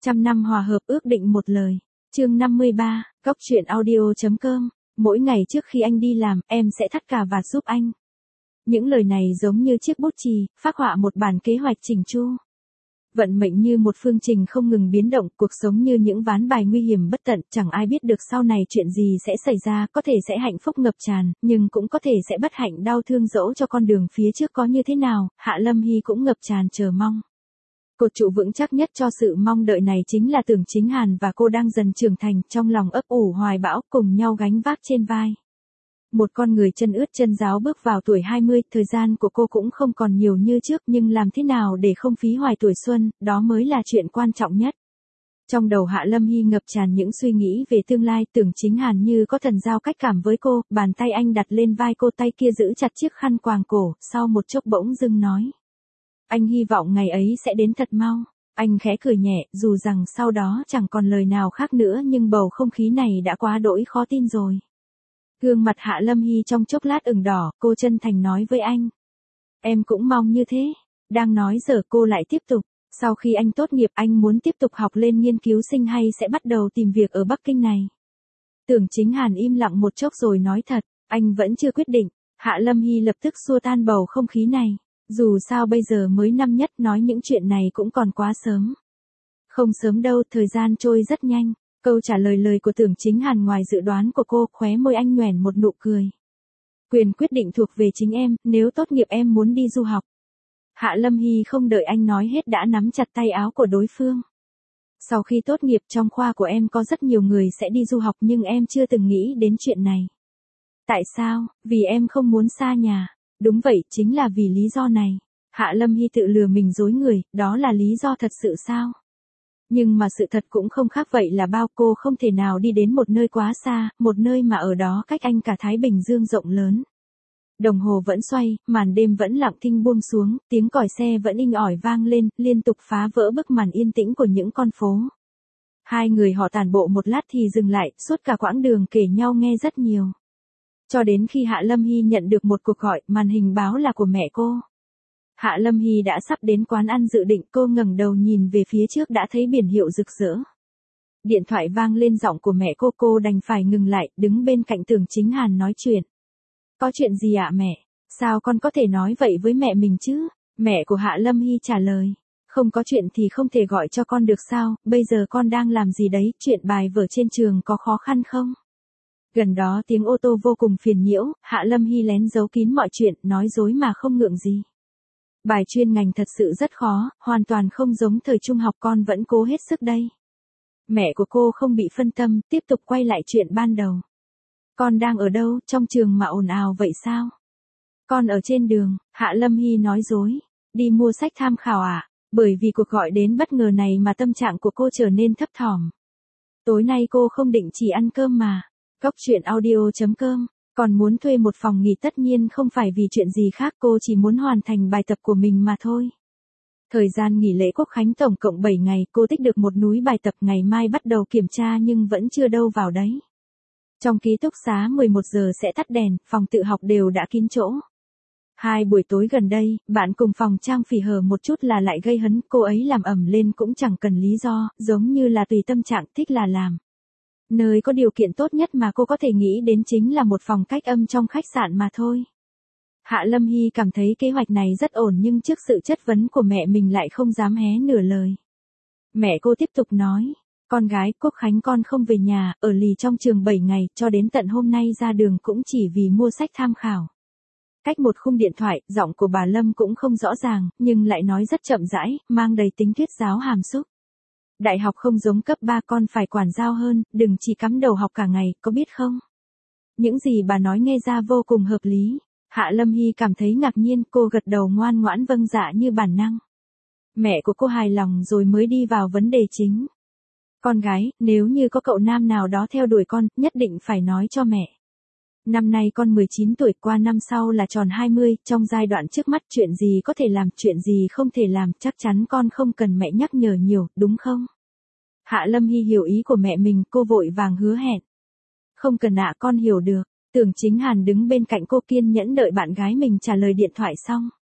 Trăm năm hòa hợp ước định một lời. Chương 53, Góc truyện audio.com. Mỗi ngày trước khi anh đi làm, em sẽ thắt cà vạt giúp anh. Những lời này giống như chiếc bút chì, phác họa một bản kế hoạch chỉnh chu. Vận mệnh như một phương trình không ngừng biến động, cuộc sống như những ván bài nguy hiểm bất tận, chẳng ai biết được sau này chuyện gì sẽ xảy ra, có thể sẽ hạnh phúc ngập tràn, nhưng cũng có thể sẽ bất hạnh đau thương dẫu cho con đường phía trước có như thế nào, Hạ Lâm Hy cũng ngập tràn chờ mong. Cột trụ vững chắc nhất cho sự mong đợi này chính là Tưởng Chính Hàn và cô đang dần trưởng thành, trong lòng ấp ủ hoài bão, cùng nhau gánh vác trên vai. Một con người chân ướt chân ráo bước vào tuổi 20, thời gian của cô cũng không còn nhiều như trước, nhưng làm thế nào để không phí hoài tuổi xuân, đó mới là chuyện quan trọng nhất. Trong đầu Hạ Lâm Hy ngập tràn những suy nghĩ về tương lai, Tưởng Chính Hàn như có thần giao cách cảm với cô, bàn tay anh đặt lên vai cô, tay kia giữ chặt chiếc khăn quàng cổ, sau một chốc bỗng dưng nói. Anh hy vọng ngày ấy sẽ đến thật mau. Anh khẽ cười nhẹ, dù rằng sau đó chẳng còn lời nào khác nữa, nhưng bầu không khí này đã quá đỗi khó tin rồi. Gương mặt Hạ Lâm Hy trong chốc lát ửng đỏ, cô chân thành nói với anh. Em cũng mong như thế. Đang nói giờ cô lại tiếp tục. Sau khi anh tốt nghiệp anh muốn tiếp tục học lên nghiên cứu sinh hay sẽ bắt đầu tìm việc ở Bắc Kinh này? Tưởng Chính Hàn im lặng một chốc rồi nói thật, anh vẫn chưa quyết định. Hạ Lâm Hy lập tức xua tan bầu không khí này. Dù sao bây giờ mới năm nhất, nói những chuyện này cũng còn quá sớm. Không sớm đâu, thời gian trôi rất nhanh. Câu trả lời của Tưởng Chính Hàn ngoài dự đoán của cô, khóe môi anh nhoẻn một nụ cười. Quyền quyết định thuộc về chính em, nếu tốt nghiệp em muốn đi du học. Hạ Lâm Hy không đợi anh nói hết đã nắm chặt tay áo của đối phương. Sau khi tốt nghiệp trong khoa của em có rất nhiều người sẽ đi du học nhưng em chưa từng nghĩ đến chuyện này. Tại sao? Vì em không muốn xa nhà. Đúng vậy, chính là vì lý do này. Hạ Lâm Hy tự lừa mình dối người, đó là lý do thật sự sao? Nhưng mà sự thật cũng không khác vậy là bao, cô không thể nào đi đến một nơi quá xa, một nơi mà ở đó cách anh cả Thái Bình Dương rộng lớn. Đồng hồ vẫn xoay, màn đêm vẫn lặng thinh buông xuống, tiếng còi xe vẫn inh ỏi vang lên, liên tục phá vỡ bức màn yên tĩnh của những con phố. Hai người họ tản bộ một lát thì dừng lại, suốt cả quãng đường kể nhau nghe rất nhiều. Cho đến khi Hạ Lâm Hy nhận được một cuộc gọi, màn hình báo là của mẹ cô. Hạ Lâm Hy đã sắp đến quán ăn dự định, cô ngẩng đầu nhìn về phía trước đã thấy biển hiệu rực rỡ. Điện thoại vang lên, giọng của mẹ cô đành phải ngừng lại, đứng bên cạnh Tưởng Chính Hàn nói chuyện. Có chuyện gì ạ mẹ? Sao con có thể nói vậy với mẹ mình chứ? Mẹ của Hạ Lâm Hy trả lời. Không có chuyện thì không thể gọi cho con được sao, bây giờ con đang làm gì đấy, chuyện bài vở trên trường có khó khăn không? Gần đó tiếng ô tô vô cùng phiền nhiễu, Hạ Lâm Hy lén giấu kín mọi chuyện, nói dối mà không ngượng gì. Bài chuyên ngành thật sự rất khó, hoàn toàn không giống thời trung học, con vẫn cố hết sức đây. Mẹ của cô không bị phân tâm, tiếp tục quay lại chuyện ban đầu. Con đang ở đâu, trong trường mà ồn ào vậy sao? Con ở trên đường, Hạ Lâm Hy nói dối. Đi mua sách tham khảo à? Bởi vì cuộc gọi đến bất ngờ này mà tâm trạng của cô trở nên thấp thỏm. Tối nay cô không định chỉ ăn cơm mà. Góc truyện audio.com. Còn muốn thuê một phòng nghỉ, tất nhiên không phải vì chuyện gì khác, cô chỉ muốn hoàn thành bài tập của mình mà thôi. Thời gian nghỉ lễ Quốc khánh tổng cộng 7 ngày, cô tích được một núi bài tập, ngày mai bắt đầu kiểm tra nhưng vẫn chưa đâu vào đấy. Trong ký túc xá 11 giờ sẽ tắt đèn, phòng tự học đều đã kín chỗ. 2 buổi tối gần đây, bạn cùng phòng Trang phỉ hở một chút là lại gây hấn, cô ấy làm ầm lên cũng chẳng cần lý do, giống như là tùy tâm trạng, thích là làm. Nơi có điều kiện tốt nhất mà cô có thể nghĩ đến chính là một phòng cách âm trong khách sạn mà thôi. Hạ Lâm Hy cảm thấy kế hoạch này rất ổn nhưng trước sự chất vấn của mẹ mình lại không dám hé nửa lời. Mẹ cô tiếp tục nói, con gái, Quốc khánh con không về nhà, ở lì trong trường 7 ngày, cho đến tận hôm nay ra đường cũng chỉ vì mua sách tham khảo. Cách một khung điện thoại, giọng của bà Lâm cũng không rõ ràng, nhưng lại nói rất chậm rãi, mang đầy tính thuyết giáo hàm xúc. Đại học không giống cấp 3, con phải quản giao hơn, đừng chỉ cắm đầu học cả ngày, có biết không? Những gì bà nói nghe ra vô cùng hợp lý. Hạ Lâm Hy cảm thấy ngạc nhiên, cô gật đầu ngoan ngoãn vâng dạ như bản năng. Mẹ của cô hài lòng rồi mới đi vào vấn đề chính. Con gái, nếu như có cậu nam nào đó theo đuổi con, nhất định phải nói cho mẹ. Năm nay con 19 tuổi, qua năm sau là tròn 20, trong giai đoạn trước mắt chuyện gì có thể làm, chuyện gì không thể làm, chắc chắn con không cần mẹ nhắc nhở nhiều, đúng không? Hạ Lâm Hy hiểu ý của mẹ mình, cô vội vàng hứa hẹn. Không cần ạ, con hiểu được. Tưởng Chính Hàn đứng bên cạnh cô kiên nhẫn đợi bạn gái mình trả lời điện thoại xong.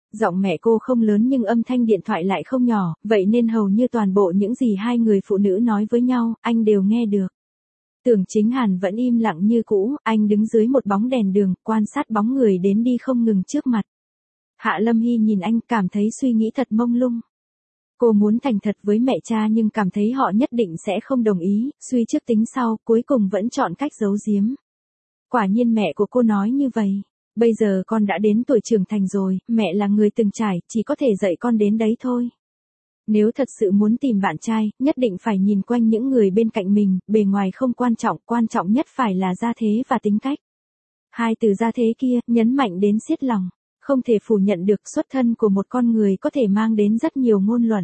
Giọng mẹ cô không lớn nhưng âm thanh điện thoại lại không nhỏ, vậy nên hầu như toàn bộ những gì hai người phụ nữ nói với nhau, anh đều nghe được. Tưởng Chính Hàn vẫn im lặng như cũ, anh đứng dưới một bóng đèn đường, quan sát bóng người đến đi không ngừng trước mặt. Hạ Lâm Hy nhìn anh cảm thấy suy nghĩ thật mông lung. Cô muốn thành thật với mẹ cha nhưng cảm thấy họ nhất định sẽ không đồng ý, suy trước tính sau, cuối cùng vẫn chọn cách giấu giếm. Quả nhiên mẹ của cô nói như vậy. Bây giờ con đã đến tuổi trưởng thành rồi, mẹ là người từng trải, chỉ có thể dạy con đến đấy thôi. Nếu thật sự muốn tìm bạn trai, nhất định phải nhìn quanh những người bên cạnh mình, bề ngoài không quan trọng nhất phải là gia thế và tính cách. Hai từ gia thế kia, nhấn mạnh đến xiết lòng. Không thể phủ nhận được xuất thân của một con người có thể mang đến rất nhiều ngôn luận.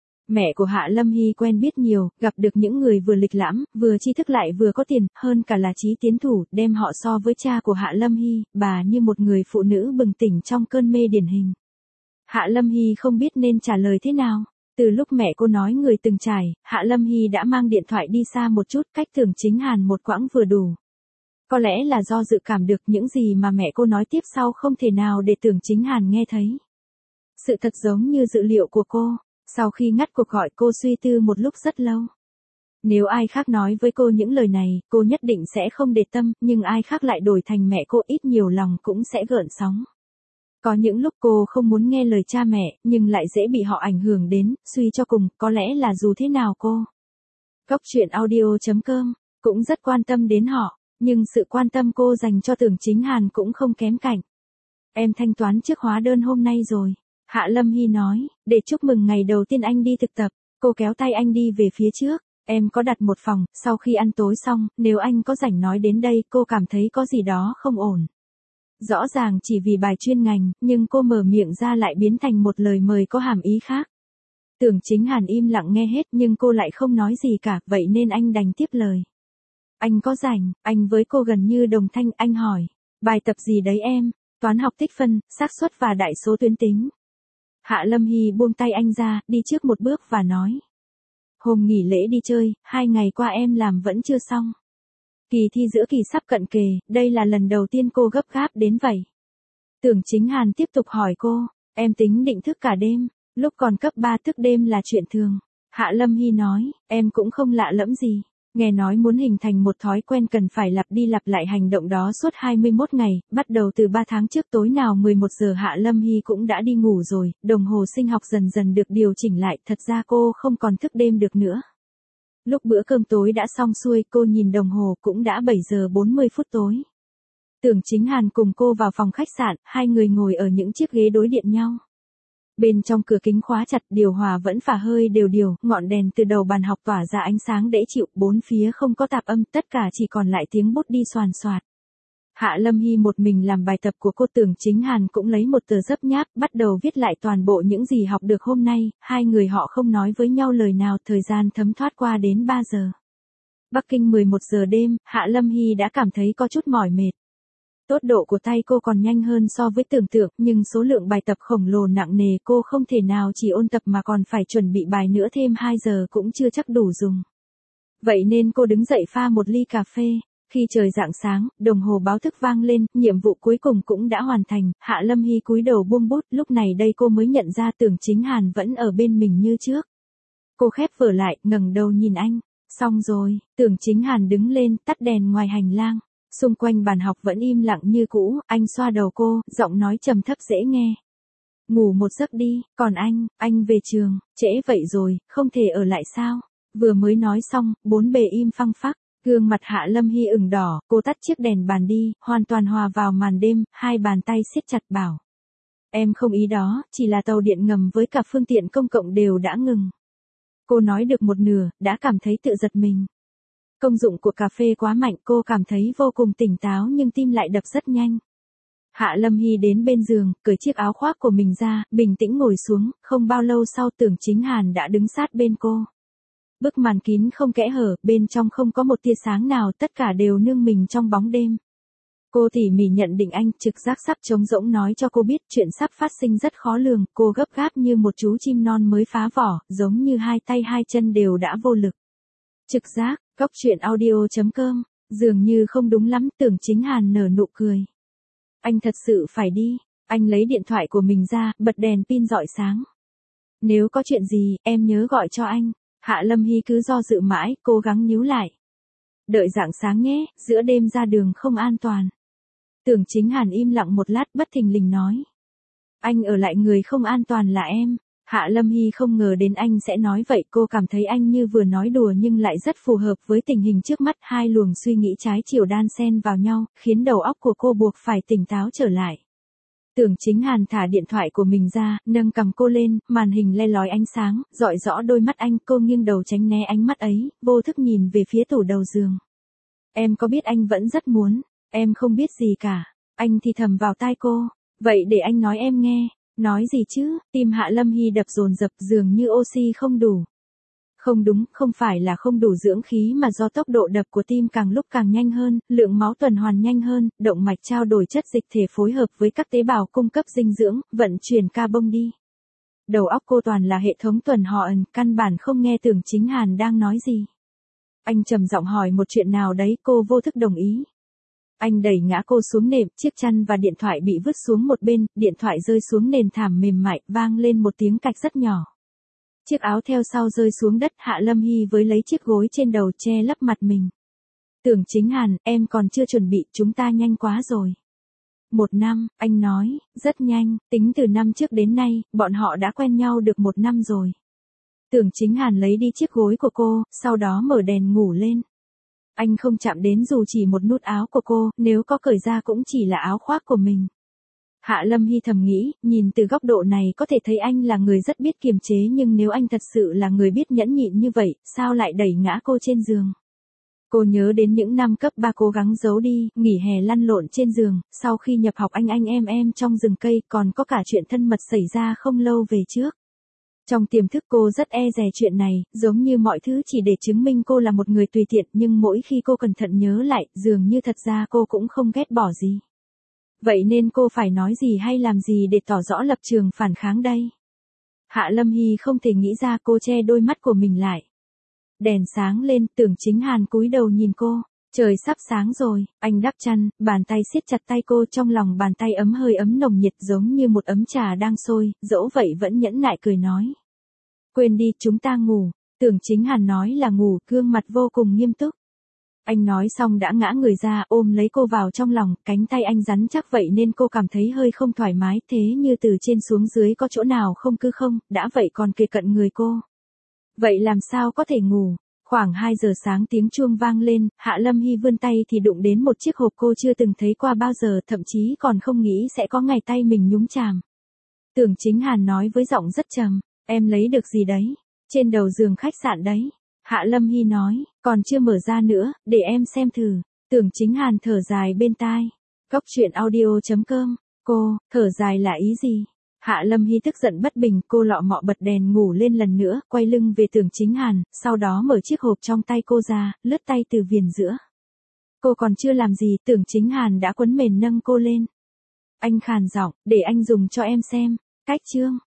Mẹ của Hạ Lâm Hy quen biết nhiều, gặp được những người vừa lịch lãm, vừa tri thức lại vừa có tiền, hơn cả là trí tiến thủ, đem họ so với cha của Hạ Lâm Hy, bà như một người phụ nữ bừng tỉnh trong cơn mê điển hình. Hạ Lâm Hy không biết nên trả lời thế nào. Từ lúc mẹ cô nói người từng trải, Hạ Lâm Hy đã mang điện thoại đi xa một chút, cách Tưởng Chính Hàn một quãng vừa đủ. Có lẽ là do dự cảm được những gì mà mẹ cô nói tiếp sau không thể nào để Tưởng Chính Hàn nghe thấy. Sự thật giống như dự liệu của cô, sau khi ngắt cuộc gọi cô suy tư một lúc rất lâu. Nếu ai khác nói với cô những lời này, cô nhất định sẽ không để tâm, nhưng ai khác lại đổi thành mẹ cô ít nhiều lòng cũng sẽ gợn sóng. Có những lúc cô không muốn nghe lời cha mẹ, nhưng lại dễ bị họ ảnh hưởng đến, suy cho cùng, có lẽ là dù thế nào cô. Góc truyện audio.com cũng rất quan tâm đến họ, nhưng sự quan tâm cô dành cho Tưởng Chính Hàn cũng không kém cạnh. Em thanh toán trước hóa đơn hôm nay rồi. Hạ Lâm Hy nói, để chúc mừng ngày đầu tiên anh đi thực tập, cô kéo tay anh đi về phía trước. Em có đặt một phòng, sau khi ăn tối xong, nếu anh có rảnh nói đến đây, cô cảm thấy có gì đó không ổn. Rõ ràng chỉ vì bài chuyên ngành, nhưng cô mở miệng ra lại biến thành một lời mời có hàm ý khác. Tưởng Chính Hàn im lặng nghe hết nhưng cô lại không nói gì cả, vậy nên anh đành tiếp lời. Anh có rảnh, anh với cô gần như đồng thanh, anh hỏi. Bài tập gì đấy em? Toán học tích phân, xác suất và đại số tuyến tính. Hạ Lâm Hy buông tay anh ra, đi trước một bước và nói. Hôm nghỉ lễ đi chơi, 2 ngày qua em làm vẫn chưa xong. Kỳ thi giữa kỳ sắp cận kề, đây là lần đầu tiên cô gấp gáp đến vậy. Tưởng Chính Hàn tiếp tục hỏi cô, em tính định thức cả đêm, lúc còn cấp 3 thức đêm là chuyện thường. Hạ Lâm Hy nói, em cũng không lạ lẫm gì. Nghe nói muốn hình thành một thói quen cần phải lặp đi lặp lại hành động đó suốt 21 ngày, bắt đầu từ 3 tháng trước tối nào 11 giờ Hạ Lâm Hy cũng đã đi ngủ rồi, đồng hồ sinh học dần dần được điều chỉnh lại, thật ra cô không còn thức đêm được nữa. Lúc bữa cơm tối đã xong xuôi, cô nhìn đồng hồ cũng đã 7 giờ 40 phút tối. Tưởng Chính Hàn cùng cô vào phòng khách sạn, hai người ngồi ở những chiếc ghế đối diện nhau. Bên trong cửa kính khóa chặt, điều hòa vẫn phả hơi đều, ngọn đèn từ đầu bàn học tỏa ra ánh sáng dễ chịu, bốn phía không có tạp âm, tất cả chỉ còn lại tiếng bút đi xoàn xoạt. Hạ Lâm Hy một mình làm bài tập của cô. Tưởng Chính Hàn cũng lấy một tờ dấp nháp, bắt đầu viết lại toàn bộ những gì học được hôm nay, hai người họ không nói với nhau lời nào, thời gian thấm thoát qua đến 3 giờ. Bắc Kinh 11 giờ đêm, Hạ Lâm Hy đã cảm thấy có chút mỏi mệt. Tốc độ của tay cô còn nhanh hơn so với tưởng tượng, nhưng số lượng bài tập khổng lồ nặng nề cô không thể nào chỉ ôn tập mà còn phải chuẩn bị bài nữa, thêm 2 giờ cũng chưa chắc đủ dùng. Vậy nên cô đứng dậy pha một ly cà phê. Khi trời rạng sáng, đồng hồ báo thức vang lên, nhiệm vụ cuối cùng cũng đã hoàn thành, Hạ Lâm Hy cúi đầu buông bút, lúc này đây cô mới nhận ra Tưởng Chính Hàn vẫn ở bên mình như trước. Cô khép vở lại, ngẩng đầu nhìn anh. Xong rồi, Tưởng Chính Hàn đứng lên, tắt đèn ngoài hành lang. Xung quanh bàn học vẫn im lặng như cũ, anh xoa đầu cô, giọng nói trầm thấp dễ nghe. Ngủ một giấc đi, còn anh về trường, trễ vậy rồi, không thể ở lại sao? Vừa mới nói xong, bốn bề im phăng phắc, gương mặt Hạ Lâm Hy ửng đỏ, cô tắt chiếc đèn bàn đi, hoàn toàn hòa vào màn đêm, hai bàn tay siết chặt bảo. Em không ý đó, chỉ là tàu điện ngầm với cả phương tiện công cộng đều đã ngừng. Cô nói được một nửa, đã cảm thấy tự giật mình. Công dụng của cà phê quá mạnh, cô cảm thấy vô cùng tỉnh táo nhưng tim lại đập rất nhanh. Hạ Lâm Hy đến bên giường, cởi chiếc áo khoác của mình ra, bình tĩnh ngồi xuống, không bao lâu sau Tưởng Chính Hàn đã đứng sát bên cô. Bức màn kín không kẽ hở, bên trong không có một tia sáng nào, tất cả đều nương mình trong bóng đêm. Cô tỉ mỉ nhận định anh, trực giác sắp trống rỗng nói cho cô biết chuyện sắp phát sinh rất khó lường, cô gấp gáp như một chú chim non mới phá vỏ, giống như hai tay hai chân đều đã vô lực. Trực giác, góc truyện audio.com, dường như không đúng lắm, Tưởng Chính Hàn nở nụ cười. Anh thật sự phải đi, Anh lấy điện thoại của mình ra, bật đèn pin rọi sáng. Nếu có chuyện gì, em nhớ gọi cho anh. Hạ Lâm Hy cứ do dự mãi, cố gắng níu lại. Đợi rạng sáng nhé, giữa đêm ra đường không an toàn. Tưởng Chính Hàn im lặng một lát bất thình lình nói. Anh ở lại người không an toàn là em. Hạ Lâm Hy không ngờ đến anh sẽ nói vậy, cô cảm thấy anh như vừa nói đùa nhưng lại rất phù hợp với tình hình trước mắt. Hai luồng suy nghĩ trái chiều đan xen vào nhau, khiến đầu óc của cô buộc phải tỉnh táo trở lại. Tưởng Chính Hàn thả điện thoại của mình ra, nâng cằm cô lên, màn hình le lói ánh sáng, rọi rõ đôi mắt anh. Cô nghiêng đầu tránh né ánh mắt ấy, vô thức nhìn về phía tủ đầu giường. Em có biết anh vẫn rất muốn, em không biết gì cả. Anh thì thầm vào tai cô, vậy để anh nói em nghe. Nói gì chứ, tim Hạ Lâm Hy đập dồn dập dường như oxy không đủ. Không đúng, không phải là không đủ dưỡng khí mà do tốc độ đập của tim càng lúc càng nhanh hơn, lượng máu tuần hoàn nhanh hơn, động mạch trao đổi chất dịch thể phối hợp với các tế bào cung cấp dinh dưỡng, vận chuyển carbon đi. Đầu óc cô toàn là hệ thống tuần hoàn, căn bản không nghe Tưởng Chính Hàn đang nói gì. Anh trầm giọng hỏi một chuyện nào đấy, cô vô thức đồng ý. Anh đẩy ngã cô xuống nệm, chiếc chăn và điện thoại bị vứt xuống một bên, điện thoại rơi xuống nền thảm mềm mại, vang lên một tiếng cạch rất nhỏ. Chiếc áo theo sau rơi xuống đất, Hạ Lâm Hy với lấy chiếc gối trên đầu che lấp mặt mình. Tưởng Chính Hàn, em còn chưa chuẩn bị, chúng ta nhanh quá rồi. 1 năm, anh nói, rất nhanh, tính từ năm trước đến nay, bọn họ đã quen nhau được 1 năm rồi. Tưởng Chính Hàn lấy đi chiếc gối của cô, sau đó mở đèn ngủ lên. Anh không chạm đến dù chỉ một nút áo của cô, nếu có cởi ra cũng chỉ là áo khoác của mình. Hạ Lâm Hy thầm nghĩ, nhìn từ góc độ này có thể thấy anh là người rất biết kiềm chế, nhưng nếu anh thật sự là người biết nhẫn nhịn như vậy, sao lại đẩy ngã cô trên giường? Cô nhớ đến những năm cấp 3 cố gắng giấu đi, nghỉ hè lăn lộn trên giường, sau khi nhập học anh em trong rừng cây, còn có cả chuyện thân mật xảy ra không lâu về trước. Trong tiềm thức cô rất e dè chuyện này, giống như mọi thứ chỉ để chứng minh cô là một người tùy tiện, nhưng mỗi khi cô cẩn thận nhớ lại, dường như thật ra cô cũng không ghét bỏ gì. Vậy nên cô phải nói gì hay làm gì để tỏ rõ lập trường phản kháng đây? Hạ Lâm Hy không thể nghĩ ra, cô che đôi mắt của mình lại. Đèn sáng lên, Tưởng Chính Hàn cúi đầu nhìn cô. Trời sắp sáng rồi, anh đắp chăn, bàn tay siết chặt tay cô, trong lòng bàn tay ấm hơi ấm nồng nhiệt giống như một ấm trà đang sôi, dẫu vậy vẫn nhẫn nại cười nói. Quên đi, chúng ta ngủ. Tưởng Chính Hàn nói là ngủ, gương mặt vô cùng nghiêm túc. Anh nói xong đã ngã người ra, ôm lấy cô vào trong lòng, cánh tay anh rắn chắc vậy nên cô cảm thấy hơi không thoải mái, thế như từ trên xuống dưới có chỗ nào không cứ không, đã vậy còn kề cận người cô. Vậy làm sao có thể ngủ? Khoảng 2 giờ sáng tiếng chuông vang lên, Hạ Lâm Hy vươn tay thì đụng đến một chiếc hộp cô chưa từng thấy qua bao giờ, thậm chí còn không nghĩ sẽ có ngày tay mình nhúng chàm. Tưởng Chính Hàn nói với giọng rất trầm, em lấy được gì đấy? Trên đầu giường khách sạn đấy. Hạ Lâm Hy nói, còn chưa mở ra nữa, để em xem thử. Tưởng Chính Hàn thở dài bên tai. Góc truyện audio.com, cô, thở dài là ý gì? Hạ Lâm Hy tức giận bất bình, cô lọ mọ bật đèn ngủ lên lần nữa, quay lưng về Tưởng Chính Hàn, sau đó mở chiếc hộp trong tay cô ra, lướt tay từ viền giữa. Cô còn chưa làm gì, Tưởng Chính Hàn đã quấn mền nâng cô lên. Anh khàn giọng, để anh dùng cho em xem. Cách chương.